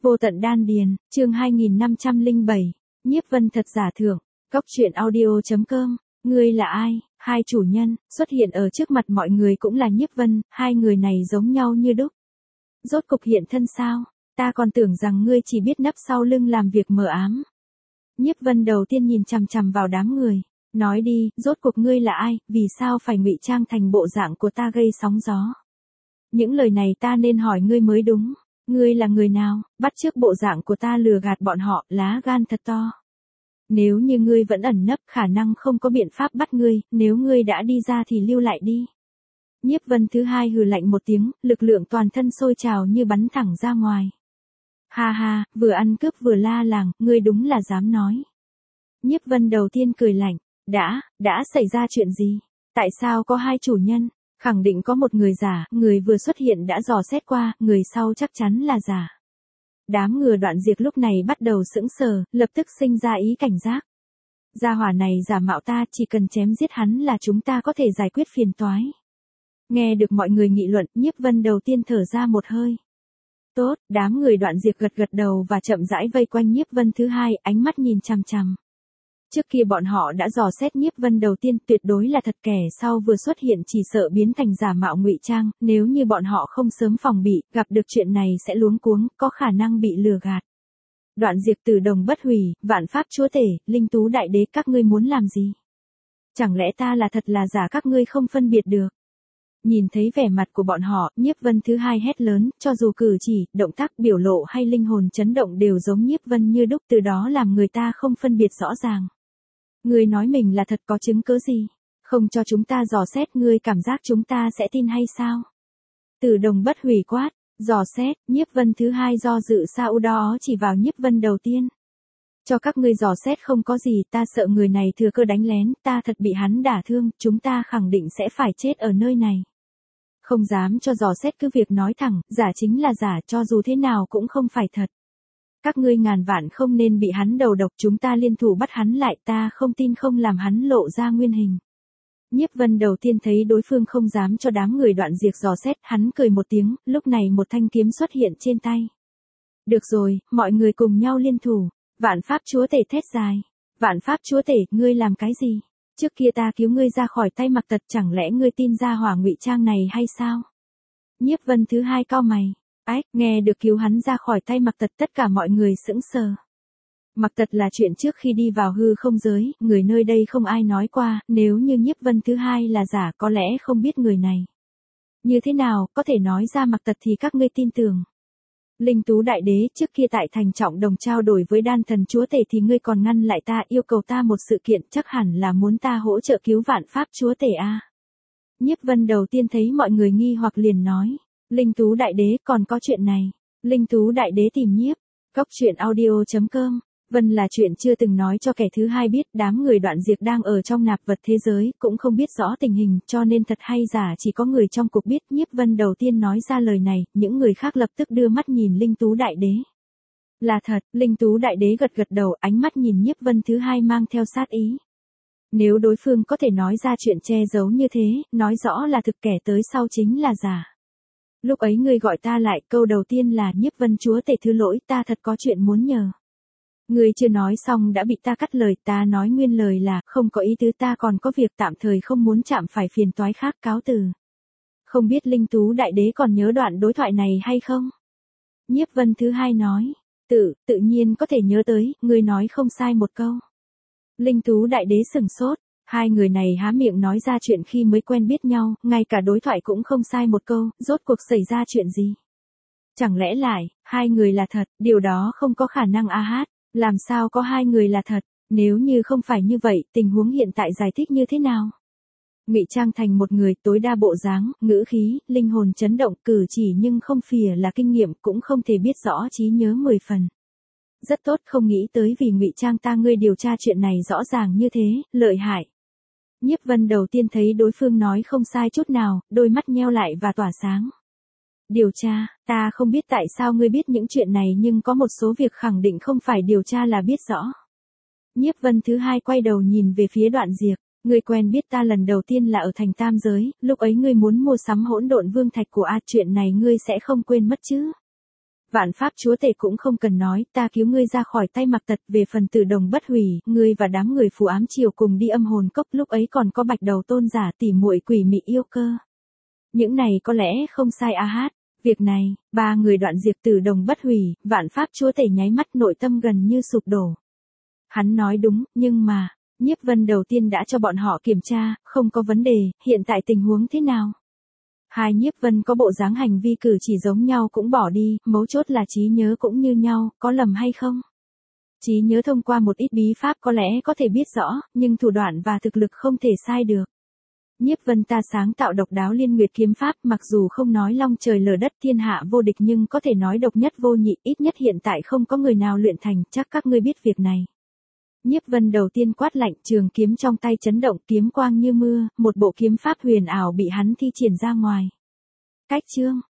Vô tận đan điền, chương 2507, Nhiếp Vân thật giả thưởng, Cốc truyện audio.com, ngươi là ai? Hai chủ nhân, xuất hiện ở trước mặt mọi người cũng là Nhiếp Vân, hai người này giống nhau như đúc. Rốt cục hiện thân sao? Ta còn tưởng rằng ngươi chỉ biết nấp sau lưng làm việc mờ ám. Nhiếp Vân đầu tiên nhìn chằm chằm vào đám người, nói đi, rốt cuộc ngươi là ai, vì sao phải ngụy trang thành bộ dạng của ta gây sóng gió? Những lời này ta nên hỏi ngươi mới đúng. Ngươi là người nào, bắt chước bộ dạng của ta lừa gạt bọn họ, lá gan thật to. Nếu như ngươi vẫn ẩn nấp, khả năng không có biện pháp bắt ngươi, nếu ngươi đã đi ra thì lưu lại đi. Nhiếp Vân thứ hai hừ lạnh một tiếng, lực lượng toàn thân sôi trào như bắn thẳng ra ngoài. Ha ha, vừa ăn cướp vừa la làng, ngươi đúng là dám nói. Nhiếp Vân đầu tiên cười lạnh, đã xảy ra chuyện gì? Tại sao có hai chủ nhân? Khẳng định có một người giả, người vừa xuất hiện đã dò xét qua, người sau chắc chắn là giả. Đám người Đoạn Diệp lúc này bắt đầu sững sờ, lập tức sinh ra ý cảnh giác. Gia hỏa này giả mạo ta, chỉ cần chém giết hắn là chúng ta có thể giải quyết phiền toái. Nghe được mọi người nghị luận, Nhiếp Vân đầu tiên thở ra một hơi. Tốt, đám người Đoạn Diệp gật gật đầu và chậm rãi vây quanh Nhiếp Vân thứ hai, ánh mắt nhìn chằm chằm. Trước kia bọn họ đã dò xét Nhiếp Vân đầu tiên, tuyệt đối là thật, kẻ sau vừa xuất hiện chỉ sợ biến thành giả mạo ngụy trang, nếu như bọn họ không sớm phòng bị, gặp được chuyện này sẽ luống cuống, có khả năng bị lừa gạt. Đoạn Diệp Tử Đồng Bất Hủy, Vạn Pháp Chúa Tể, Linh Tú Đại Đế, các ngươi muốn làm gì? Chẳng lẽ ta là thật là giả các ngươi không phân biệt được? Nhìn thấy vẻ mặt của bọn họ, Nhiếp Vân thứ hai hét lớn, cho dù cử chỉ, động tác, biểu lộ hay linh hồn chấn động đều giống Nhiếp Vân như đúc, từ đó làm người ta không phân biệt rõ ràng. Ngươi nói mình là thật, có chứng cứ gì? Không cho chúng ta dò xét, ngươi cảm giác chúng ta sẽ tin hay sao? Tử Đồng Bất Hủy quát, dò xét, Nhiếp Vân thứ hai do dự sao đó chỉ vào Nhiếp Vân đầu tiên. Cho các ngươi dò xét không có gì, ta sợ người này thừa cơ đánh lén, ta thật bị hắn đả thương, chúng ta khẳng định sẽ phải chết ở nơi này. Không dám cho dò xét, cứ việc nói thẳng, giả chính là giả, cho dù thế nào cũng không phải thật. Các ngươi ngàn vạn không nên bị hắn đầu độc, chúng ta liên thủ bắt hắn lại, ta không tin không làm hắn lộ ra nguyên hình. Nhiếp Vân đầu tiên thấy đối phương không dám cho đám người Đoạn Diệp dò xét, hắn cười một tiếng, lúc này một thanh kiếm xuất hiện trên tay. Được rồi, mọi người cùng nhau liên thủ, Vạn Pháp Chúa Tể thét dài. Vạn Pháp Chúa Tể, ngươi làm cái gì? Trước kia ta cứu ngươi ra khỏi tay Mặc Tật, chẳng lẽ ngươi tin ra hỏa ngụy trang này hay sao? Nhiếp Vân thứ hai cau mày. Ách, nghe được cứu hắn ra khỏi tay Mặc Tật, tất cả mọi người sững sờ. Mặc Tật là chuyện trước khi đi vào hư không giới, người nơi đây không ai nói qua, nếu như Nhiếp Vân thứ hai là giả có lẽ không biết người này. Như thế nào, có thể nói ra Mặc Tật thì các ngươi tin tưởng. Linh Tú Đại Đế, trước kia tại thành Trọng Đồng trao đổi với Đan Thần Chúa Tể thì ngươi còn ngăn lại ta, yêu cầu ta một sự kiện, chắc hẳn là muốn ta hỗ trợ cứu Vạn Pháp Chúa Tể a. Nhiếp Vân đầu tiên thấy mọi người nghi hoặc liền nói. Linh Tú Đại Đế, còn có chuyện này. Linh Tú Đại Đế tìm Nhiếp. Cốc truyện audio.com. Vân là chuyện chưa từng nói cho kẻ thứ hai biết, đám người Đoạn Diệp đang ở trong nạp vật thế giới, cũng không biết rõ tình hình, cho nên thật hay giả chỉ có người trong cục biết. Nhiếp Vân đầu tiên nói ra lời này, những người khác lập tức đưa mắt nhìn Linh Tú Đại Đế. Là thật, Linh Tú Đại Đế gật gật đầu, ánh mắt nhìn Nhiếp Vân thứ hai mang theo sát ý. Nếu đối phương có thể nói ra chuyện che giấu như thế, nói rõ là thực, kẻ tới sau chính là giả. Lúc ấy ngươi gọi ta lại, câu đầu tiên là Nhiếp Vân Chúa Tể thứ lỗi, ta thật có chuyện muốn nhờ. Ngươi chưa nói xong đã bị ta cắt lời, ta nói nguyên lời là, không có ý tứ, ta còn có việc tạm thời không muốn chạm phải phiền toái khác, cáo từ. Không biết Linh Tú Đại Đế còn nhớ đoạn đối thoại này hay không? Nhiếp Vân thứ hai nói, tự nhiên có thể nhớ tới, ngươi nói không sai một câu. Linh Tú Đại Đế sửng sốt. Hai người này há miệng nói ra chuyện khi mới quen biết nhau, ngay cả đối thoại cũng không sai một câu, rốt cuộc xảy ra chuyện gì? Chẳng lẽ lại, hai người là thật, điều đó không có khả năng a hát, làm sao có hai người là thật, nếu như không phải như vậy, tình huống hiện tại giải thích như thế nào? Ngụy trang thành một người, tối đa bộ dáng, ngữ khí, linh hồn chấn động, cử chỉ nhưng không phìa là kinh nghiệm, cũng không thể biết rõ trí nhớ 10 phần. Rất tốt, không nghĩ tới vì ngụy trang ta ngươi điều tra chuyện này rõ ràng như thế, lợi hại. Nhiếp Vân đầu tiên thấy đối phương nói không sai chút nào, đôi mắt nheo lại và tỏa sáng. Điều tra, ta không biết tại sao ngươi biết những chuyện này nhưng có một số việc khẳng định không phải điều tra là biết rõ. Nhiếp Vân thứ hai quay đầu nhìn về phía Đoạn Diệp, ngươi quen biết ta lần đầu tiên là ở thành Tam Giới, lúc ấy ngươi muốn mua sắm Hỗn Độn Vương Thạch của A, chuyện này ngươi sẽ không quên mất chứ. Vạn pháp chúa tể cũng không cần nói, ta cứu ngươi ra khỏi tay Mạc Tật, về phần Tử Đồng bất hủy, ngươi và đám người phù ám triều cùng đi âm hồn cốc, lúc ấy còn có Bạch Đầu Tôn giả tỉ muội quỷ mị yêu cơ. Những này có lẽ không sai a hát. Việc này, ba người đoạn diệt Tử Đồng bất hủy, vạn pháp chúa tể nháy mắt nội tâm gần như sụp đổ. Hắn nói đúng, nhưng mà, Nhiếp Vân đầu tiên đã cho bọn họ kiểm tra, không có vấn đề, hiện tại tình huống thế nào? Hai Nhiếp Vân có bộ dáng hành vi cử chỉ giống nhau cũng bỏ đi, mấu chốt là trí nhớ cũng như nhau, có lầm hay không? Trí nhớ thông qua một ít bí pháp có lẽ có thể biết rõ, nhưng thủ đoạn và thực lực không thể sai được. Nhiếp Vân ta sáng tạo độc đáo liên nguyệt kiếm pháp, mặc dù không nói long trời lở đất thiên hạ vô địch nhưng có thể nói độc nhất vô nhị, ít nhất hiện tại không có người nào luyện thành, chắc các ngươi biết việc này. Nhiếp Vân đầu tiên quát lạnh, trường kiếm trong tay chấn động, kiếm quang như mưa, một bộ kiếm pháp huyền ảo bị hắn thi triển ra ngoài. Cách chương